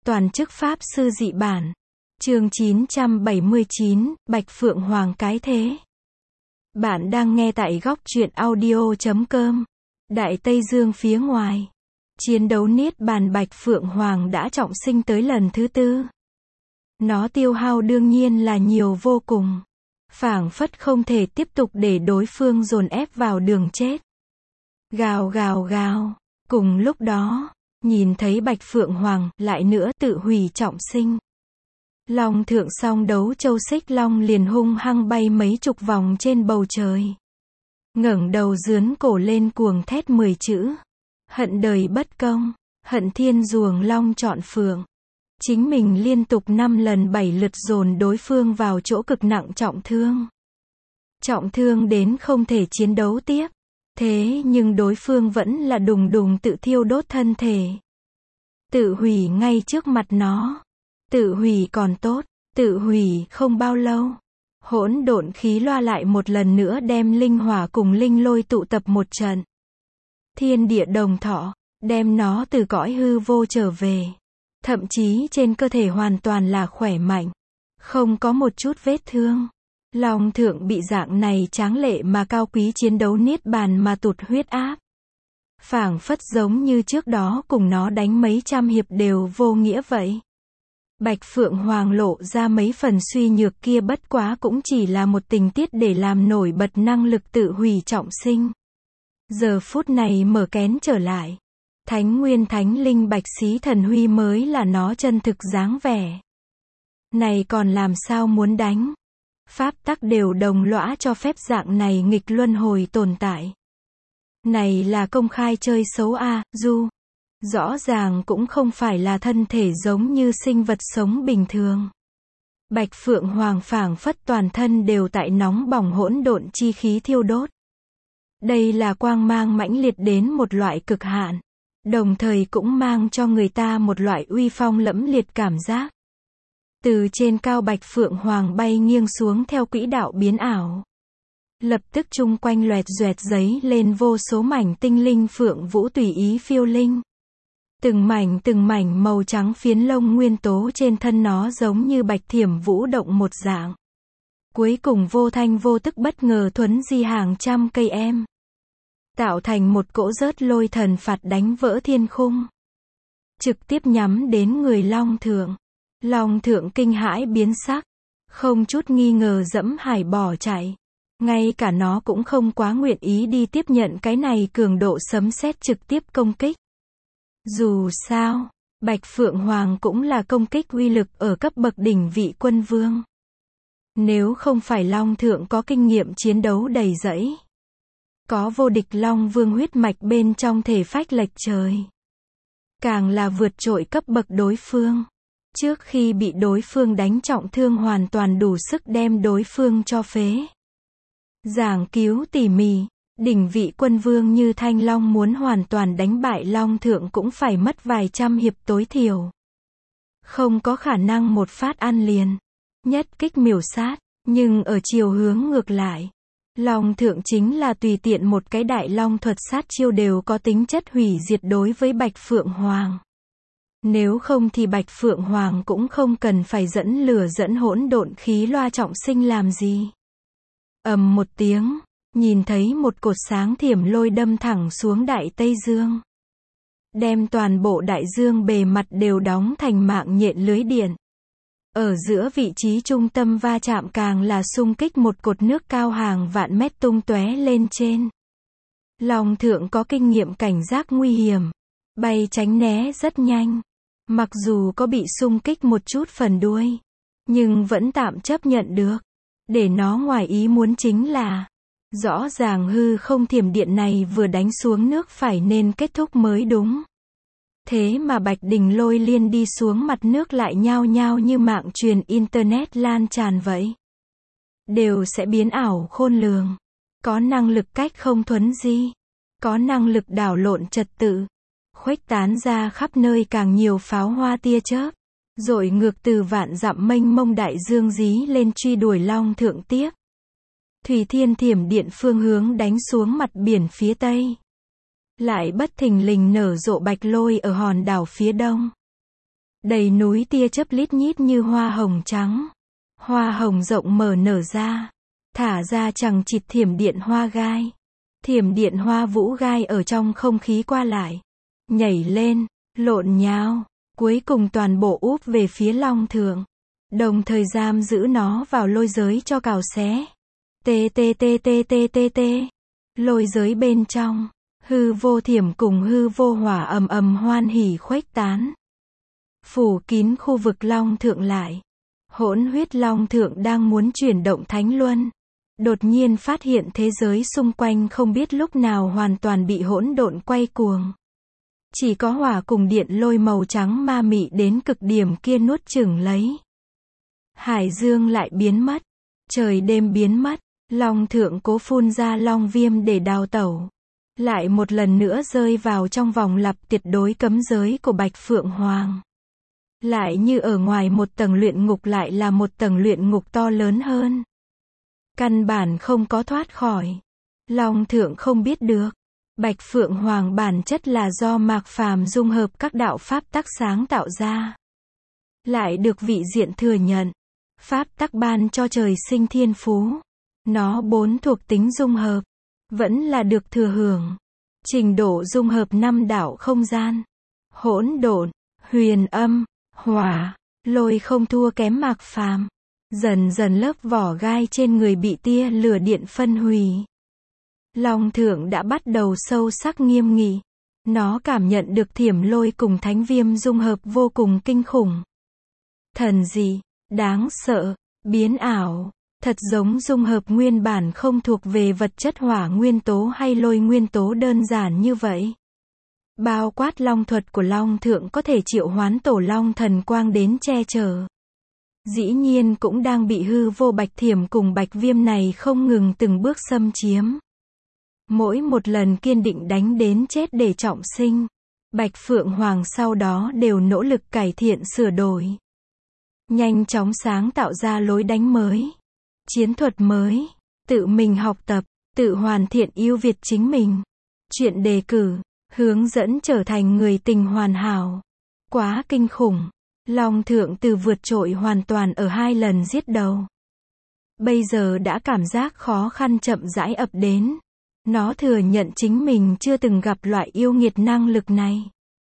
Toàn chức Pháp Sư dị bản. Chương 979, Bạch Phượng Hoàng cái thế. Bạn đang nghe tại góc truyện audio.com. Đại Tây Dương phía ngoài. Chiến đấu niết bàn Bạch Phượng Hoàng đã trọng sinh tới lần thứ 4. Nó tiêu hao đương nhiên là nhiều vô cùng. Phảng phất không thể tiếp tục để đối phương dồn ép vào đường chết. Gào gào gào. Cùng lúc đó, nhìn thấy Bạch Phượng Hoàng lại nữa tự hủy trọng sinh. Long thượng song đấu châu xích long liền hung hăng bay mấy chục vòng trên bầu trời. Ngẩng đầu dướn cổ lên cuồng thét 10 chữ. Hận đời bất công, hận thiên ruồng long chọn phượng. Chính mình liên tục 5 lần 7 lượt dồn đối phương vào chỗ cực nặng trọng thương. Trọng thương đến không thể chiến đấu tiếp. Thế nhưng đối phương vẫn là đùng đùng tự thiêu đốt thân thể. Tự hủy ngay trước mặt nó. Tự hủy còn tốt, tự hủy không bao lâu. Hỗn độn khí loa lại một lần nữa đem linh hỏa cùng linh lôi tụ tập một trận. Thiên địa đồng thọ, đem nó từ cõi hư vô trở về. Thậm chí trên cơ thể hoàn toàn là khỏe mạnh. Không có một chút vết thương. Long thượng bị dạng này tráng lệ mà cao quý chiến đấu niết bàn mà tụt huyết áp. Phảng phất giống như trước đó cùng nó đánh mấy trăm hiệp đều vô nghĩa vậy. Bạch Phượng Hoàng lộ ra mấy phần suy nhược kia bất quá cũng chỉ là một tình tiết để làm nổi bật năng lực tự hủy trọng sinh. Giờ phút này mở kén trở lại. Thánh Nguyên Thánh Linh Bạch Xí Thần Huy mới là nó chân thực dáng vẻ. Này còn làm sao muốn đánh? Pháp tắc đều đồng lõa cho phép dạng này nghịch luân hồi tồn tại. Này là công khai chơi xấu a, du. Rõ ràng cũng không phải là thân thể giống như sinh vật sống bình thường. Bạch Phượng Hoàng phảng phất toàn thân đều tại nóng bỏng hỗn độn chi khí thiêu đốt. Đây là quang mang mãnh liệt đến một loại cực hạn. Đồng thời cũng mang cho người ta một loại uy phong lẫm liệt cảm giác. Từ trên cao Bạch Phượng Hoàng bay nghiêng xuống theo quỹ đạo biến ảo. Lập tức chung quanh loẹt doẹt giấy lên vô số mảnh tinh linh phượng vũ tùy ý phiêu linh. Từng mảnh màu trắng phiến lông nguyên tố trên thân nó giống như bạch thiểm vũ động một dạng. Cuối cùng vô thanh vô tức bất ngờ thuấn di hàng trăm cây em. Tạo thành một cỗ rớt lôi thần phạt đánh vỡ thiên khung. Trực tiếp nhắm đến người Long Thượng. Long Thượng kinh hãi biến sắc. Không chút nghi ngờ dẫm hải bỏ chạy. Ngay cả nó cũng không quá nguyện ý đi tiếp nhận cái này cường độ sấm sét trực tiếp công kích. Dù sao, Bạch Phượng Hoàng cũng là công kích uy lực ở cấp bậc đỉnh vị quân vương. Nếu không phải Long Thượng có kinh nghiệm chiến đấu đầy rẫy. Có vô địch Long Vương huyết mạch bên trong thể phách lệch trời. Càng là vượt trội cấp bậc đối phương. Trước khi bị đối phương đánh trọng thương hoàn toàn đủ sức đem đối phương cho phế. Giảng cứu tỉ mỉ, đỉnh vị quân vương như Thanh Long muốn hoàn toàn đánh bại Long Thượng cũng phải mất vài trăm hiệp tối thiểu. Không có khả năng một phát ăn liền. Nhất kích miểu sát, nhưng ở chiều hướng ngược lại. Long Thượng chính là tùy tiện một cái đại long thuật sát chiêu đều có tính chất hủy diệt đối với Bạch Phượng Hoàng. Nếu không thì Bạch Phượng Hoàng cũng không cần phải dẫn lửa dẫn hỗn độn khí loa trọng sinh làm gì. Ầm một tiếng, nhìn thấy một cột sáng thiểm lôi đâm thẳng xuống Đại Tây Dương. Đem toàn bộ đại dương bề mặt đều đóng thành mạng nhện lưới điện. Ở giữa vị trí trung tâm va chạm càng là xung kích một cột nước cao hàng vạn mét tung tóe lên trên. Long Thượng có kinh nghiệm cảnh giác nguy hiểm. Bay tránh né rất nhanh. Mặc dù có bị xung kích một chút phần đuôi. Nhưng vẫn tạm chấp nhận được. Để nó ngoài ý muốn chính là. Rõ ràng hư không thiểm điện này vừa đánh xuống nước phải nên kết thúc mới đúng. Thế mà Bạch Đình Lôi Liên đi xuống mặt nước lại nhao nhao như mạng truyền internet lan tràn vậy. Đều sẽ biến ảo khôn lường. Có năng lực cách không thuấn di. Có năng lực đảo lộn trật tự. Khuếch tán ra khắp nơi càng nhiều pháo hoa tia chớp. Rồi ngược từ vạn dặm mênh mông đại dương dí lên truy đuổi Long Thượng tiếp. Thủy Thiên thiểm điện phương hướng đánh xuống mặt biển phía tây. Lại bất thình lình nở rộ bạch lôi ở hòn đảo phía đông. Đầy núi tia chớp lít nhít như hoa hồng trắng. Hoa hồng rộng mở nở ra. Thả ra chằng chịt thiểm điện hoa gai. Thiểm điện hoa vũ gai ở trong không khí qua lại. Nhảy lên, lộn nhào, cuối cùng toàn bộ úp về phía Long Thượng. Đồng thời giam giữ nó vào lôi giới cho cào xé. Tê tê tê tê tê tê tê. Lôi giới bên trong, hư vô thiểm cùng hư vô hỏa ầm ầm hoan hỉ khuếch tán. Phủ kín khu vực Long Thượng lại. Hỗn huyết Long Thượng đang muốn chuyển động Thánh Luân. Đột nhiên phát hiện thế giới xung quanh không biết lúc nào hoàn toàn bị hỗn độn quay cuồng. Chỉ có hỏa cùng điện lôi màu trắng ma mị đến cực điểm kia nuốt chửng lấy. Hải dương lại biến mất. Trời đêm biến mất. Long Thượng cố phun ra long viêm để đào tẩu. Lại một lần nữa rơi vào trong vòng lặp tuyệt đối cấm giới của Bạch Phượng Hoàng. Lại như ở ngoài một tầng luyện ngục lại là một tầng luyện ngục to lớn hơn. Căn bản không có thoát khỏi. Long Thượng không biết được. Bạch Phượng Hoàng bản chất là do Mạc Phàm dung hợp các đạo pháp tắc sáng tạo ra. Lại được vị diện thừa nhận. Pháp tắc ban cho trời sinh thiên phú. Nó 4 thuộc tính dung hợp. Vẫn là được thừa hưởng. Trình độ dung hợp 5 đạo không gian. Hỗn độn, huyền âm, hỏa, lôi không thua kém Mạc Phàm. Dần dần lớp vỏ gai trên người bị tia lửa điện phân hủy. Long Thượng đã bắt đầu sâu sắc nghiêm nghị. Nó cảm nhận được thiểm lôi cùng thánh viêm dung hợp vô cùng kinh khủng. Thần dị, đáng sợ, biến ảo, thật giống dung hợp nguyên bản không thuộc về vật chất hỏa nguyên tố hay lôi nguyên tố đơn giản như vậy. Bao quát long thuật của Long Thượng có thể triệu hoán tổ long thần quang đến che chở. Dĩ nhiên cũng đang bị hư vô bạch thiểm cùng bạch viêm này không ngừng từng bước xâm chiếm. Mỗi một lần kiên định đánh đến chết để trọng sinh, Bạch Phượng Hoàng sau đó đều nỗ lực cải thiện sửa đổi. Nhanh chóng sáng tạo ra lối đánh mới, chiến thuật mới, tự mình học tập, tự hoàn thiện ưu việt chính mình. Chuyện đề cử, hướng dẫn trở thành người tình hoàn hảo. Quá kinh khủng. Long Thượng từ vượt trội hoàn toàn ở 2 lần giết đầu. Bây giờ đã cảm giác khó khăn chậm rãi ập đến. Nó thừa nhận chính mình chưa từng gặp loại yêu nghiệt năng lực này.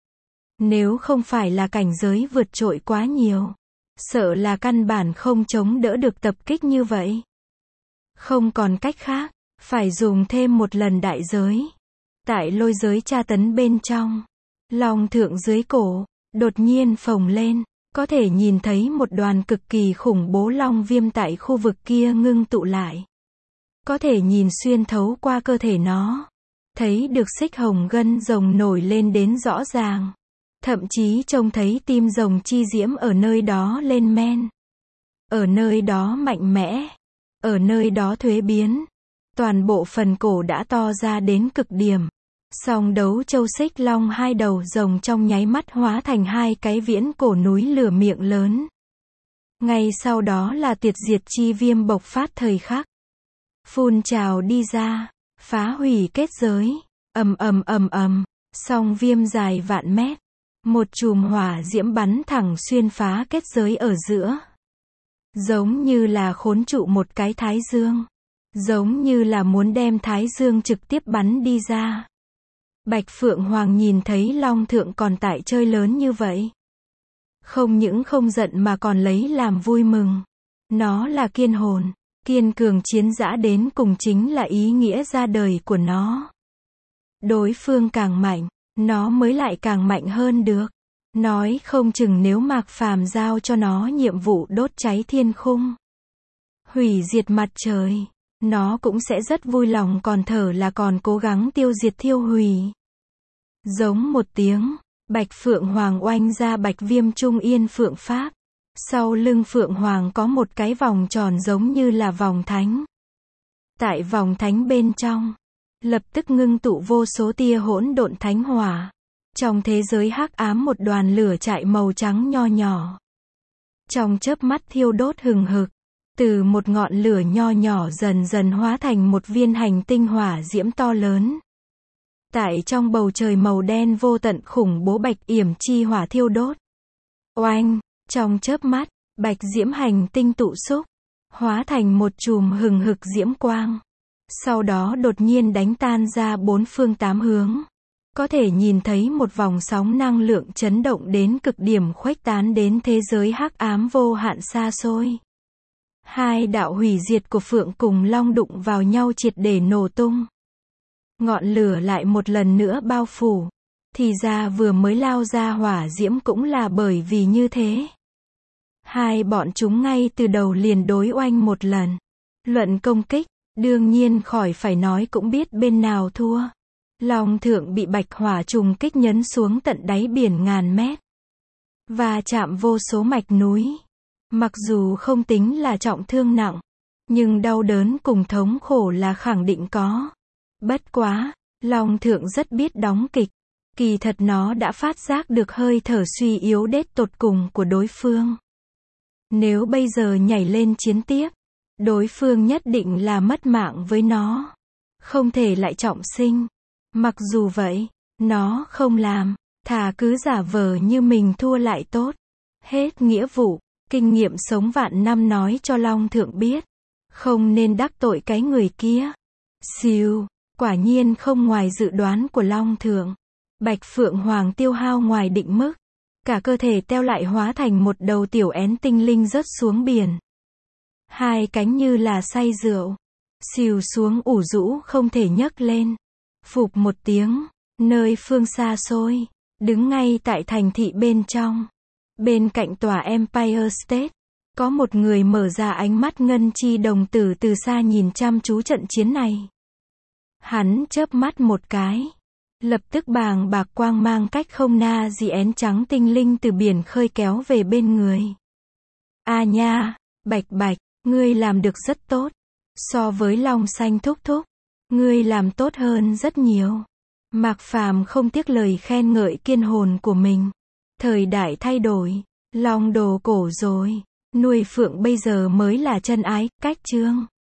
Nếu không phải là cảnh giới vượt trội quá nhiều, sợ là căn bản không chống đỡ được tập kích như vậy. Không còn cách khác, phải dùng thêm một lần đại giới. Tại lôi giới tra tấn bên trong, Long Thượng dưới cổ, đột nhiên phồng lên. Có thể nhìn thấy một đoàn cực kỳ khủng bố long viêm tại khu vực kia ngưng tụ lại. Có thể nhìn xuyên thấu qua cơ thể nó. Thấy được xích hồng gân rồng nổi lên đến rõ ràng. Thậm chí trông thấy tim rồng chi diễm ở nơi đó lên men. Ở nơi đó mạnh mẽ. Ở nơi đó thuế biến. Toàn bộ phần cổ đã to ra đến cực điểm. Song đấu châu xích long 2 đầu rồng trong nháy mắt hóa thành 2 cái viễn cổ núi lửa miệng lớn. Ngay sau đó là tuyệt diệt chi viêm bộc phát thời khắc. Phun trào đi ra, phá hủy kết giới, ầm ầm ầm ầm, song viêm dài vạn mét. Một chùm hỏa diễm bắn thẳng xuyên phá kết giới ở giữa. Giống như là khốn trụ một cái thái dương. Giống như là muốn đem thái dương trực tiếp bắn đi ra. Bạch Phượng Hoàng nhìn thấy Long Thượng còn tại chơi lớn như vậy. Không những không giận mà còn lấy làm vui mừng. Nó là kiên hồn, kiên cường chiến dã đến cùng chính là ý nghĩa ra đời của nó. Đối phương càng mạnh, nó mới lại càng mạnh hơn được. Nói không chừng nếu Mạc Phàm giao cho nó nhiệm vụ đốt cháy thiên khung, hủy diệt mặt trời, nó cũng sẽ rất vui lòng còn thở là còn cố gắng tiêu diệt thiêu hủy. Giống một tiếng, Bạch Phượng Hoàng oanh ra bạch viêm trung yên phượng pháp. Sau lưng Phượng Hoàng có một cái vòng tròn giống như là vòng thánh. Tại vòng thánh bên trong, lập tức ngưng tụ vô số tia hỗn độn thánh hỏa. Trong thế giới hắc ám một đoàn lửa chạy màu trắng nho nhỏ. Trong chớp mắt thiêu đốt hừng hực. Từ một ngọn lửa nho nhỏ dần dần hóa thành một viên hành tinh hỏa diễm to lớn. Tại trong bầu trời màu đen vô tận khủng bố bạch yểm chi hỏa thiêu đốt. Oanh, trong chớp mắt, bạch diễm hành tinh tụ xúc, hóa thành một chùm hừng hực diễm quang. Sau đó đột nhiên đánh tan ra bốn phương tám hướng. Có thể nhìn thấy một vòng sóng năng lượng chấn động đến cực điểm khuếch tán đến thế giới hắc ám vô hạn xa xôi. Hai đạo hủy diệt của Phượng cùng Long đụng vào nhau triệt để nổ tung. Ngọn lửa lại một lần nữa bao phủ. Thì ra vừa mới lao ra hỏa diễm cũng là bởi vì như thế. Hai bọn chúng ngay từ đầu liền đối oanh một lần. Luận công kích, đương nhiên khỏi phải nói cũng biết bên nào thua. Long Thượng bị bạch hỏa trùng kích nhấn xuống tận đáy biển ngàn mét. Và chạm vô số mạch núi. Mặc dù không tính là trọng thương nặng, nhưng đau đớn cùng thống khổ là khẳng định có. Bất quá, Long Thượng rất biết đóng kịch. Kỳ thật nó đã phát giác được hơi thở suy yếu đét tột cùng của đối phương. Nếu bây giờ nhảy lên chiến tiếp, đối phương nhất định là mất mạng với nó. Không thể lại trọng sinh. Mặc dù vậy, nó không làm, thà cứ giả vờ như mình thua lại tốt. Hết nghĩa vụ, kinh nghiệm sống vạn năm nói cho Long Thượng biết. Không nên đắc tội cái người kia. Siêu, quả nhiên không ngoài dự đoán của Long Thượng. Bạch Phượng Hoàng tiêu hao ngoài định mức. Cả cơ thể teo lại hóa thành một đầu tiểu én tinh linh rớt xuống biển. Hai cánh như là say rượu. Xìu xuống ủ rũ không thể nhấc lên. Phụp một tiếng, nơi phương xa xôi, đứng ngay tại thành thị bên trong. Bên cạnh tòa Empire State, có một người mở ra ánh mắt ngân chi đồng tử từ xa nhìn chăm chú trận chiến này. Hắn chớp mắt một cái. Lập tức bàng bạc quang mang cách không na gì én trắng tinh linh từ biển khơi kéo về bên người. A nha, Bạch Bạch, ngươi làm được rất tốt. So với Long Xanh thúc thúc, ngươi làm tốt hơn rất nhiều. Mạc Phàm không tiếc lời khen ngợi kiên hồn của mình. Thời đại thay đổi, Long đồ cổ rồi. Nuôi phượng bây giờ mới là chân ái, cách chương.